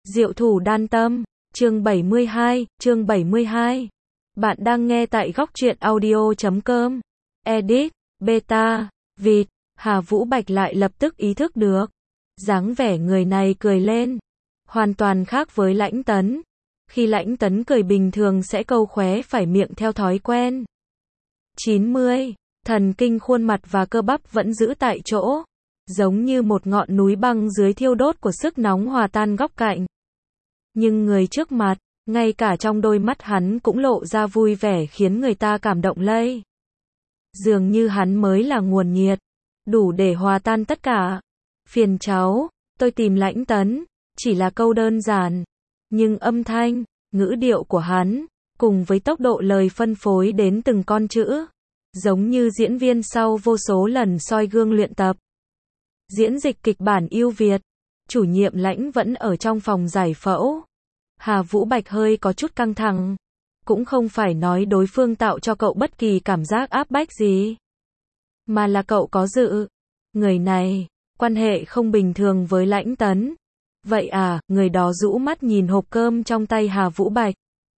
Diệu thủ đan tâm, chương 72. Bạn đang nghe tại góc truyện audio.com. Edit, beta, vịt, Hà Vũ Bạch lại lập tức ý thức được. Dáng vẻ người này cười lên. Hoàn toàn khác với Lãnh Tấn. Khi Lãnh Tấn cười bình thường sẽ câu khóe phải miệng theo thói quen. 90. Thần kinh khuôn mặt và cơ bắp vẫn giữ tại chỗ. Giống như một ngọn núi băng dưới thiêu đốt của sức nóng hòa tan góc cạnh. Nhưng người trước mặt, ngay cả trong đôi mắt hắn cũng lộ ra vui vẻ khiến người ta cảm động lây. Dường như hắn mới là nguồn nhiệt, đủ để hòa tan tất cả. Phiền cháu, tôi tìm Lãnh Tấn, chỉ là câu đơn giản. Nhưng âm thanh, ngữ điệu của hắn, cùng với tốc độ lời phân phối đến từng con chữ, giống như diễn viên sau vô số lần soi gương luyện tập. Diễn dịch kịch bản ưu Việt, chủ nhiệm Lãnh vẫn ở trong phòng giải phẫu. Hà Vũ Bạch hơi có chút căng thẳng. Cũng không phải nói đối phương tạo cho cậu bất kỳ cảm giác áp bách gì. Mà là cậu có dự. Người này, quan hệ không bình thường với Lãnh Tấn. Vậy à, người đó rũ mắt nhìn hộp cơm trong tay Hà Vũ Bạch.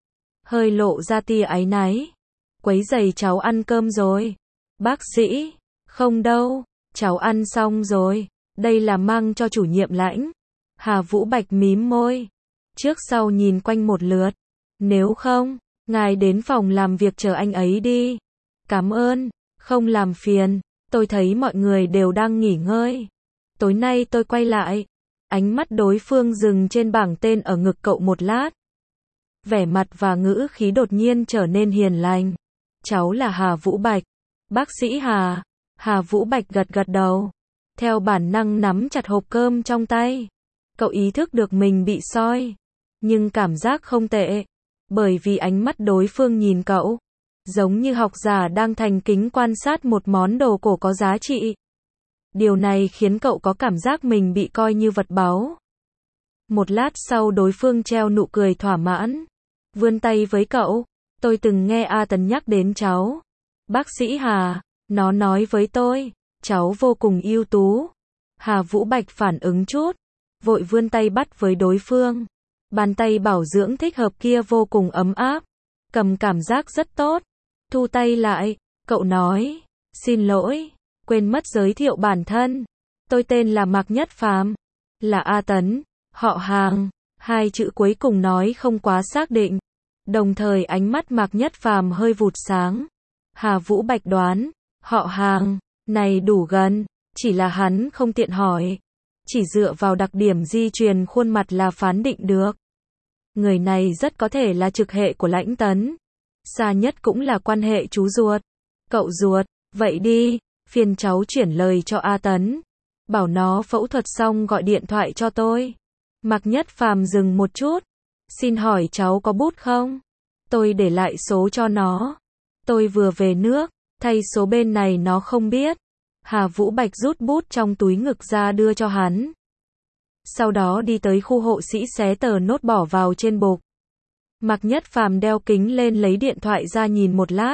Hơi lộ ra tia áy náy. Quấy rầy cháu ăn cơm rồi. Bác sĩ, không đâu, cháu ăn xong rồi. Đây là mang cho chủ nhiệm Lãnh. Hà Vũ Bạch mím môi. Trước sau nhìn quanh một lượt. Nếu không, ngài đến phòng làm việc chờ anh ấy đi. Cảm ơn, không làm phiền. Tôi thấy mọi người đều đang nghỉ ngơi. Tối nay tôi quay lại. Ánh mắt đối phương dừng trên bảng tên ở ngực cậu một lát. Vẻ mặt và ngữ khí đột nhiên trở nên hiền lành. Cháu là Hà Vũ Bạch. Bác sĩ Hà. Hà Vũ Bạch gật gật đầu. Theo bản năng nắm chặt hộp cơm trong tay. Cậu ý thức được mình bị soi. Nhưng cảm giác không tệ. Bởi vì ánh mắt đối phương nhìn cậu. Giống như học giả đang thành kính quan sát một món đồ cổ có giá trị. Điều này khiến cậu có cảm giác mình bị coi như vật báu. Một lát sau đối phương treo nụ cười thỏa mãn. Vươn tay với cậu. Tôi từng nghe A Tấn nhắc đến cháu. Bác sĩ Hà, nó nói với tôi, cháu vô cùng ưu tú. Hà Vũ Bạch phản ứng chút. Vội vươn tay bắt với đối phương. Bàn tay bảo dưỡng thích hợp kia vô cùng ấm áp. Cầm cảm giác rất tốt. Thu tay lại, cậu nói, xin lỗi, quên mất giới thiệu bản thân. Tôi tên là Mạc Nhất Phàm, là A Tấn, họ Hàng. Hai chữ cuối cùng nói không quá xác định. Đồng thời ánh mắt Mạc Nhất Phàm hơi vụt sáng. Hà Vũ Bạch đoán, họ Hàng, này đủ gần, chỉ là hắn không tiện hỏi. Chỉ dựa vào đặc điểm di truyền khuôn mặt là phán định được. Người này rất có thể là trực hệ của Lãnh Tấn. Xa nhất cũng là quan hệ chú ruột. Cậu ruột, vậy đi, phiền cháu chuyển lời cho A Tấn. Bảo nó phẫu thuật xong gọi điện thoại cho tôi. Mạc Nhất Phàm dừng một chút. Xin hỏi cháu có bút không? Tôi để lại số cho nó. Tôi vừa về nước, thay số bên này nó không biết. Hà Vũ Bạch rút bút trong túi ngực ra đưa cho hắn. Sau đó đi tới khu hộ sĩ xé tờ nốt bỏ vào trên bục. Mạc Nhất Phàm đeo kính lên lấy điện thoại ra nhìn một lát.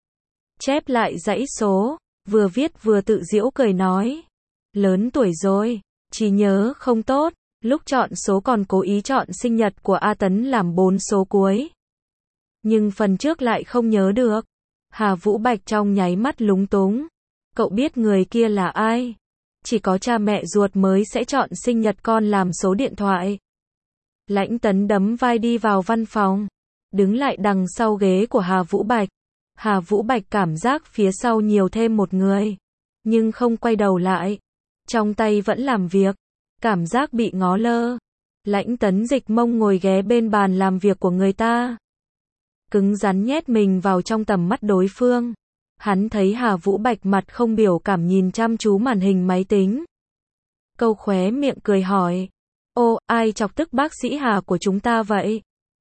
Chép lại dãy số, vừa viết vừa tự giễu cười nói. Lớn tuổi rồi, trí nhớ không tốt, lúc chọn số còn cố ý chọn sinh nhật của A Tấn làm 4 số cuối. Nhưng phần trước lại không nhớ được. Hà Vũ Bạch trong nháy mắt lúng túng. Cậu biết người kia là ai? Chỉ có cha mẹ ruột mới sẽ chọn sinh nhật con làm số điện thoại. Lãnh Tấn đấm vai đi vào văn phòng. Đứng lại đằng sau ghế của Hà Vũ Bạch. Hà Vũ Bạch cảm giác phía sau nhiều thêm một người. Nhưng không quay đầu lại. Trong tay vẫn làm việc. Cảm giác bị ngó lơ. Lãnh Tấn dịch mông ngồi ghé bên bàn làm việc của người ta. Cứng rắn nhét mình vào trong tầm mắt đối phương. Hắn thấy Hà Vũ Bạch mặt không biểu cảm nhìn chăm chú màn hình máy tính. Câu khóe miệng cười hỏi. Ô, ai chọc tức bác sĩ Hà của chúng ta vậy?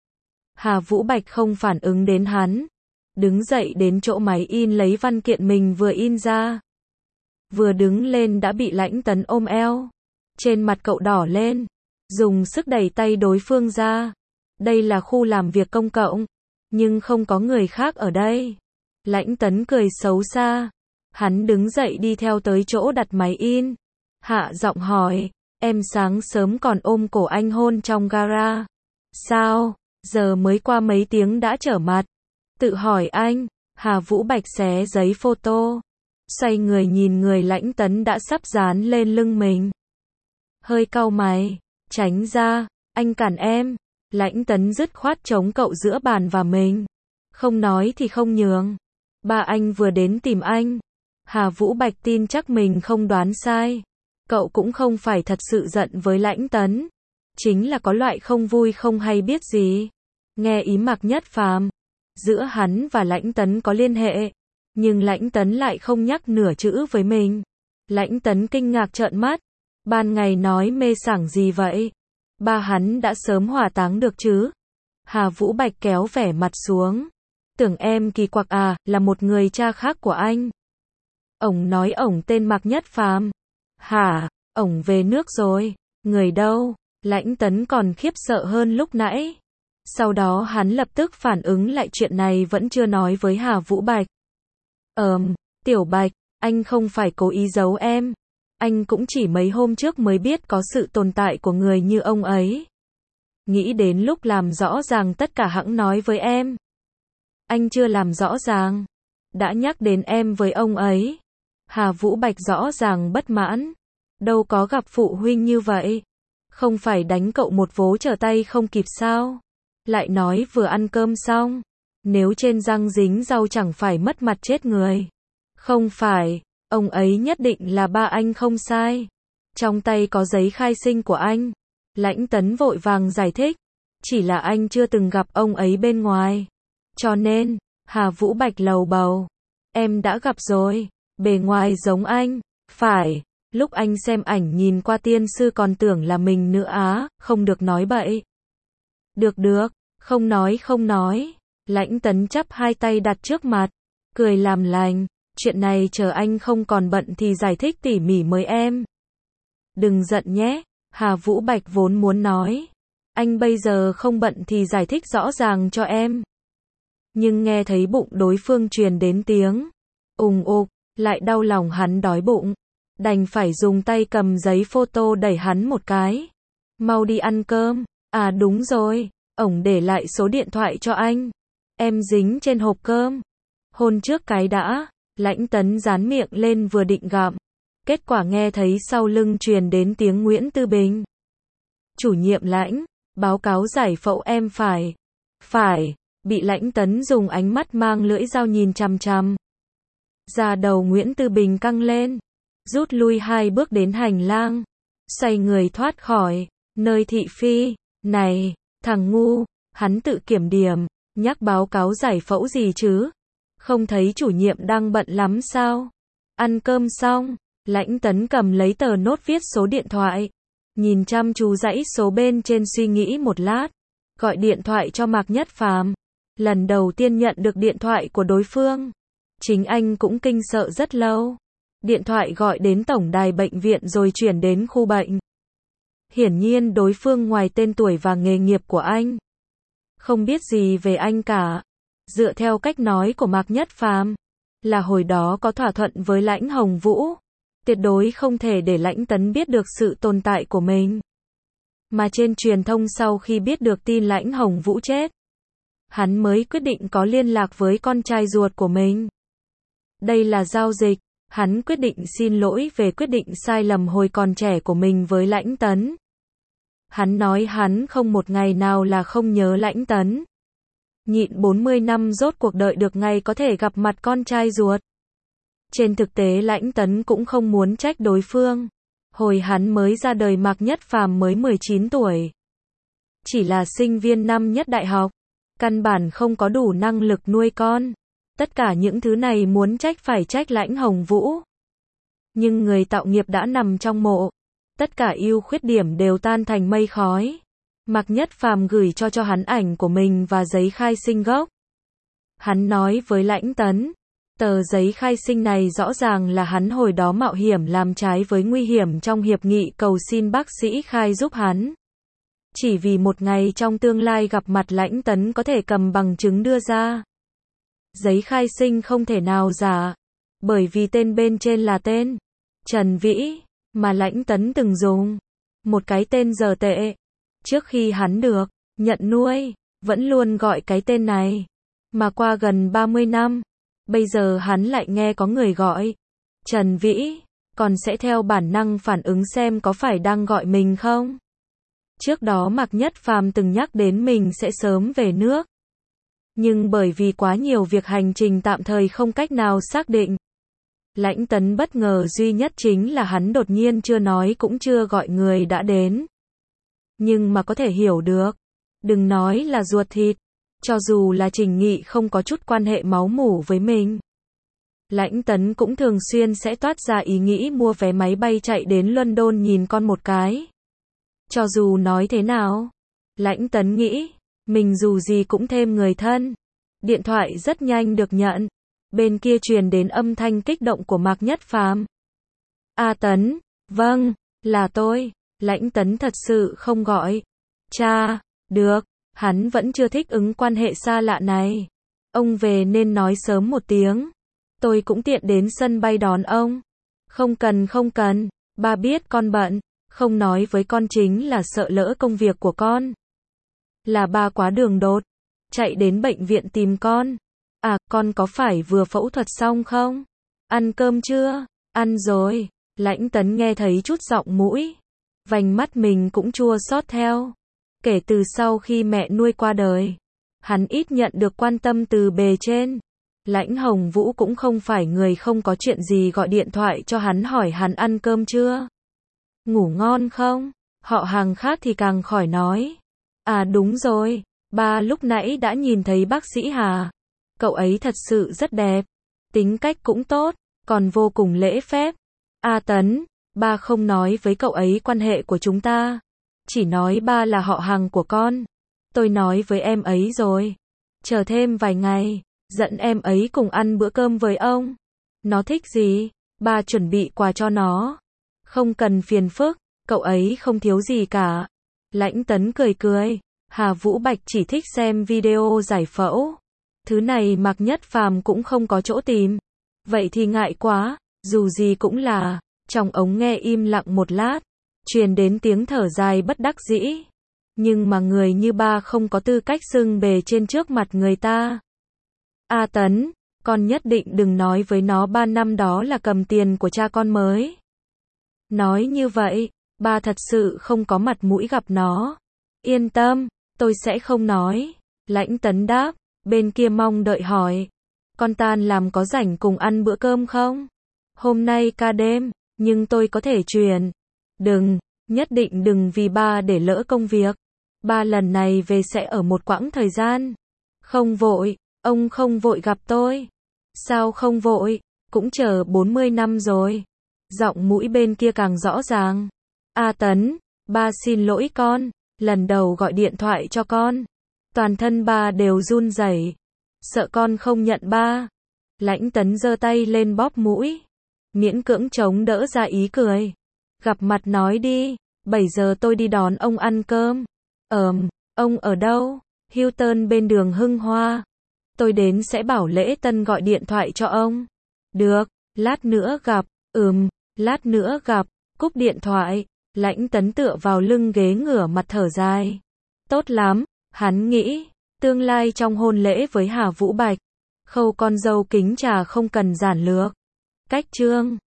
Hà Vũ Bạch không phản ứng đến hắn. Đứng dậy đến chỗ máy in lấy văn kiện mình vừa in ra. Vừa đứng lên đã bị Lãnh Tấn ôm eo. Trên mặt cậu đỏ lên. Dùng sức đẩy tay đối phương ra. Đây là khu làm việc công cộng. Nhưng không có người khác ở đây. Lãnh Tấn cười xấu xa. Hắn đứng dậy đi theo tới chỗ đặt máy in. Hạ giọng hỏi. Em sáng sớm còn ôm cổ anh hôn trong gara. Sao, giờ mới qua mấy tiếng đã trở mặt? Tự hỏi anh. Hà Vũ Bạch xé giấy photo, xoay người nhìn người Lãnh Tấn đã sắp dán lên lưng mình. Hơi cau mày, tránh ra, anh cản em. Lãnh Tấn dứt khoát chống cậu giữa bàn và mình. Không nói thì không nhường. Ba anh vừa đến tìm anh. Hà Vũ Bạch tin chắc mình không đoán sai. Cậu cũng không phải thật sự giận với Lãnh Tấn. Chính là có loại không vui không hay biết gì. Nghe ý Mạc Nhất Phàm, giữa hắn và Lãnh Tấn có liên hệ. Nhưng Lãnh Tấn lại không nhắc nửa chữ với mình. Lãnh Tấn kinh ngạc trợn mắt. Ban ngày nói mê sảng gì vậy? Ba hắn đã sớm hỏa táng được chứ? Hà Vũ Bạch kéo vẻ mặt xuống. Tưởng em kỳ quặc à, là một người cha khác của anh. Ổng nói ổng tên Mạc Nhất Phàm. Hả, ổng về nước rồi. Người đâu? Lãnh Tấn còn khiếp sợ hơn lúc nãy. Sau đó hắn lập tức phản ứng lại chuyện này vẫn chưa nói với Hà Vũ Bạch. Tiểu Bạch, anh không phải cố ý giấu em. Anh cũng chỉ mấy hôm trước mới biết có sự tồn tại của người như ông ấy. Nghĩ đến lúc làm rõ ràng tất cả hẵng nói với em. Anh chưa làm rõ ràng. Đã nhắc đến em với ông ấy. Hà Vũ Bạch rõ ràng bất mãn. Đâu có gặp phụ huynh như vậy. Không phải đánh cậu một vố trở tay không kịp sao? Lại nói vừa ăn cơm xong. Nếu trên răng dính rau chẳng phải mất mặt chết người. Không phải, ông ấy nhất định là ba anh không sai. Trong tay có giấy khai sinh của anh. Lãnh Tấn vội vàng giải thích. Chỉ là anh chưa từng gặp ông ấy bên ngoài. Cho nên, Hà Vũ Bạch lầu bầu. Em đã gặp rồi. Bề ngoài giống anh. Phải, lúc anh xem ảnh nhìn qua tiên sư còn tưởng là mình nữa á, không được nói bậy. Được, không nói. Lãnh Tấn chắp hai tay đặt trước mặt. Cười làm lành. Chuyện này chờ anh không còn bận thì giải thích tỉ mỉ với em. Đừng giận nhé. Hà Vũ Bạch vốn muốn nói. Anh bây giờ không bận thì giải thích rõ ràng cho em. Nhưng nghe thấy bụng đối phương truyền đến tiếng ùng ục, lại đau lòng hắn đói bụng. Đành phải dùng tay cầm giấy photo đẩy hắn một cái. Mau đi ăn cơm. À đúng rồi, ổng để lại số điện thoại cho anh. Em dính trên hộp cơm. Hôn trước cái đã. Lãnh Tấn dán miệng lên vừa định gặm. Kết quả nghe thấy sau lưng truyền đến tiếng Nguyễn Tư Bình. Chủ nhiệm Lãnh, báo cáo giải phẫu em phải. Bị Lãnh Tấn dùng ánh mắt mang lưỡi dao nhìn chằm chằm. Da đầu Nguyễn Tư Bình căng lên. Rút lui 2 bước đến hành lang. Xoay người thoát khỏi nơi thị phi. Này, thằng ngu, hắn tự kiểm điểm. Nhắc báo cáo giải phẫu gì chứ? Không thấy chủ nhiệm đang bận lắm sao? Ăn cơm xong, Lãnh Tấn cầm lấy tờ nốt viết số điện thoại. Nhìn chăm chú dãy số bên trên suy nghĩ một lát. Gọi điện thoại cho Mạc Nhất Phàm. Lần đầu tiên nhận được điện thoại của đối phương. Chính anh cũng kinh sợ rất lâu. Điện thoại gọi đến tổng đài bệnh viện rồi chuyển đến khu bệnh. Hiển nhiên đối phương ngoài tên tuổi và nghề nghiệp của anh. Không biết gì về anh cả. Dựa theo cách nói của Mạc Nhất Phàm, là hồi đó có thỏa thuận với Lãnh Hồng Vũ. Tuyệt đối không thể để Lãnh Tấn biết được sự tồn tại của mình. Mà trên truyền thông sau khi biết được tin Lãnh Hồng Vũ chết, hắn mới quyết định có liên lạc với con trai ruột của mình. Đây là giao dịch. Hắn quyết định xin lỗi về quyết định sai lầm hồi còn trẻ của mình với Lãnh Tấn. Hắn nói hắn không một ngày nào là không nhớ Lãnh Tấn. Nhịn 40 năm rốt cuộc đợi được ngày có thể gặp mặt con trai ruột. Trên thực tế Lãnh Tấn cũng không muốn trách đối phương. Hồi hắn mới ra đời Mạc Nhất Phàm mới 19 tuổi. Chỉ là sinh viên năm nhất đại học. Căn bản không có đủ năng lực nuôi con. Tất cả những thứ này muốn trách phải trách Lãnh Hồng Vũ. Nhưng người tạo nghiệp đã nằm trong mộ. Tất cả ưu khuyết điểm đều tan thành mây khói. Mạc Nhất Phàm gửi cho hắn ảnh của mình và giấy khai sinh gốc. Hắn nói với Lãnh Tấn, tờ giấy khai sinh này rõ ràng là hắn hồi đó mạo hiểm làm trái với nguy hiểm trong hiệp nghị cầu xin bác sĩ khai giúp hắn. Chỉ vì một ngày trong tương lai gặp mặt Lãnh Tấn có thể cầm bằng chứng đưa ra. Giấy khai sinh không thể nào giả, bởi vì tên bên trên là tên Trần Vĩ, mà Lãnh Tấn từng dùng. một cái tên dở tệ. Trước khi hắn được nhận nuôi, vẫn luôn gọi cái tên này. Mà qua gần 30 năm, bây giờ hắn lại nghe có người gọi Trần Vĩ, còn sẽ theo bản năng phản ứng xem có phải đang gọi mình không. Trước đó Mạc Nhất Phàm từng nhắc đến mình sẽ sớm về nước. Nhưng bởi vì quá nhiều việc hành trình tạm thời không cách nào xác định. Lãnh Tấn bất ngờ duy nhất chính là hắn đột nhiên chưa nói cũng chưa gọi người đã đến. Nhưng mà có thể hiểu được. Đừng nói là ruột thịt. Cho dù là Trình Nghị không có chút quan hệ máu mủ với mình. Lãnh Tấn cũng thường xuyên sẽ toát ra ý nghĩ mua vé máy bay chạy đến London nhìn con một cái. Cho dù nói thế nào, Lãnh Tấn nghĩ, mình dù gì cũng thêm người thân. Điện thoại rất nhanh được nhận. Bên kia truyền đến âm thanh kích động của Mạc Nhất Phàm. A Tấn, vâng, là tôi. Lãnh Tấn thật sự không gọi. Cha, được, hắn vẫn chưa thích ứng quan hệ xa lạ này. Ông về nên nói sớm một tiếng. Tôi cũng tiện đến sân bay đón ông. Không cần, ba biết con bận, không nói với con chính là sợ lỡ công việc của con. Là ba quá đường đột, chạy đến bệnh viện tìm con. À, con có phải vừa phẫu thuật xong không? Ăn cơm chưa? Ăn rồi. Lãnh Tấn nghe thấy chút giọng mũi. Vành mắt mình cũng chua xót theo. Kể từ sau khi mẹ nuôi qua đời, hắn ít nhận được quan tâm từ bề trên. Lãnh Hồng Vũ cũng không phải người không có chuyện gì gọi điện thoại cho hắn hỏi hắn ăn cơm chưa? Ngủ ngon không? Họ hàng khác thì càng khỏi nói. À đúng rồi, ba lúc nãy đã nhìn thấy bác sĩ Hà. Cậu ấy thật sự rất đẹp. Tính cách cũng tốt, còn vô cùng lễ phép. A Tấn, ba không nói với cậu ấy quan hệ của chúng ta. Chỉ nói ba là họ hàng của con. Tôi nói với em ấy rồi. Chờ thêm vài ngày, dẫn em ấy cùng ăn bữa cơm với ông. Nó thích gì, ba chuẩn bị quà cho nó. Không cần phiền phức, cậu ấy không thiếu gì cả. Lãnh Tấn cười cười. Hà Vũ Bạch chỉ thích xem video giải phẫu. Thứ này Mạc Nhất Phàm cũng không có chỗ tìm. Vậy thì ngại quá, dù gì cũng là. Trong ống nghe im lặng một lát, truyền đến tiếng thở dài bất đắc dĩ. Nhưng mà người như ba không có tư cách xưng bề trên trước mặt người ta. A Tấn, con nhất định đừng nói với nó 3 năm đó là cầm tiền của cha con mới. Nói như vậy, ba thật sự không có mặt mũi gặp nó. Yên tâm, tôi sẽ không nói. Lãnh Tấn đáp, bên kia mong đợi hỏi. Con tan làm có rảnh cùng ăn bữa cơm không? Hôm nay ca đêm, nhưng tôi có thể chuyển. Đừng, nhất định đừng vì ba để lỡ công việc. Ba lần này về sẽ ở một quãng thời gian. Không vội, ông không vội gặp tôi. Sao không vội, cũng chờ 40 năm rồi. Giọng mũi bên kia càng rõ ràng. A Tấn, ba xin lỗi con, lần đầu gọi điện thoại cho con. Toàn thân ba đều run rẩy, sợ con không nhận ba. Lãnh Tấn giơ tay lên bóp mũi, miễn cưỡng chống đỡ ra ý cười. Gặp mặt nói đi, 7 giờ tôi đi đón ông ăn cơm. Ông ở đâu? Hilton bên đường Hưng Hoa. Tôi đến sẽ bảo Lễ Tân gọi điện thoại cho ông. Được, lát nữa gặp. Lát nữa gặp. Cúp điện thoại, Lãnh Tấn tựa vào lưng ghế ngửa mặt thở dài. Tốt lắm, hắn nghĩ, tương lai trong hôn lễ với Hà Vũ Bạch, khâu con dâu kính trà không cần giản lược. Cách chương